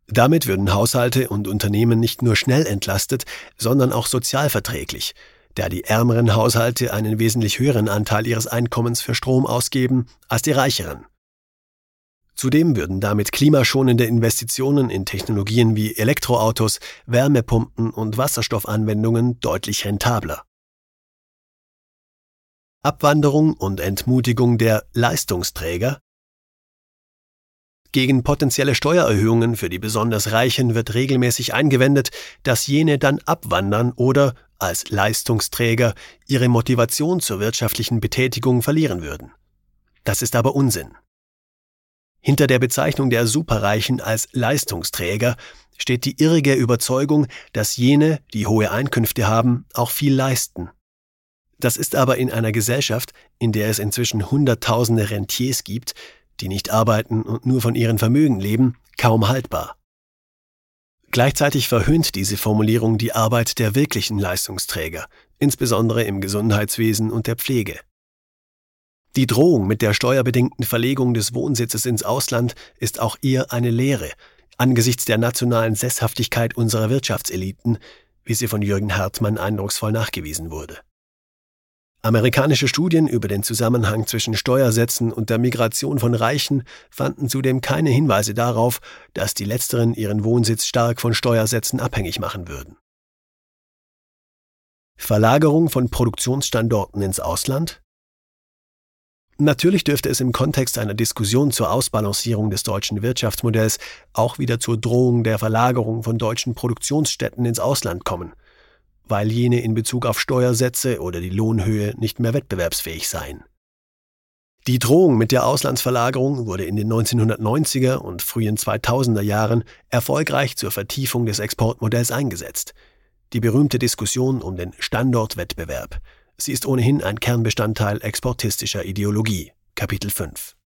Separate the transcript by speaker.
Speaker 1: Damit würden Haushalte und Unternehmen nicht nur schnell entlastet, sondern auch sozialverträglich, da die ärmeren Haushalte einen wesentlich höheren Anteil ihres Einkommens für Strom ausgeben als die reicheren. Zudem würden damit klimaschonende Investitionen in Technologien wie Elektroautos, Wärmepumpen und Wasserstoffanwendungen deutlich rentabler. Abwanderung und Entmutigung der Leistungsträger. Gegen potenzielle Steuererhöhungen für die besonders Reichen wird regelmäßig eingewendet, dass jene dann abwandern oder, als Leistungsträger, ihre Motivation zur wirtschaftlichen Betätigung verlieren würden. Das ist aber Unsinn. Hinter der Bezeichnung der Superreichen als Leistungsträger steht die irrige Überzeugung, dass jene, die hohe Einkünfte haben, auch viel leisten. Das ist aber in einer Gesellschaft, in der es inzwischen Hunderttausende Rentiers gibt, die nicht arbeiten und nur von ihren Vermögen leben, kaum haltbar. Gleichzeitig verhöhnt diese Formulierung die Arbeit der wirklichen Leistungsträger, insbesondere im Gesundheitswesen und der Pflege. Die Drohung mit der steuerbedingten Verlegung des Wohnsitzes ins Ausland ist auch eher eine Lehre, angesichts der nationalen Sesshaftigkeit unserer Wirtschaftseliten, wie sie von Jürgen Hartmann eindrucksvoll nachgewiesen wurde. Amerikanische Studien über den Zusammenhang zwischen Steuersätzen und der Migration von Reichen fanden zudem keine Hinweise darauf, dass die Letzteren ihren Wohnsitz stark von Steuersätzen abhängig machen würden. Verlagerung von Produktionsstandorten ins Ausland? Natürlich dürfte es im Kontext einer Diskussion zur Ausbalancierung des deutschen Wirtschaftsmodells auch wieder zur Drohung der Verlagerung von deutschen Produktionsstätten ins Ausland kommen, weil jene in Bezug auf Steuersätze oder die Lohnhöhe nicht mehr wettbewerbsfähig seien. Die Drohung mit der Auslandsverlagerung wurde in den 1990er und frühen 2000er Jahren erfolgreich zur Vertiefung des Exportmodells eingesetzt. Die berühmte Diskussion um den Standortwettbewerb. Sie ist ohnehin ein Kernbestandteil exportistischer Ideologie. Kapitel 5.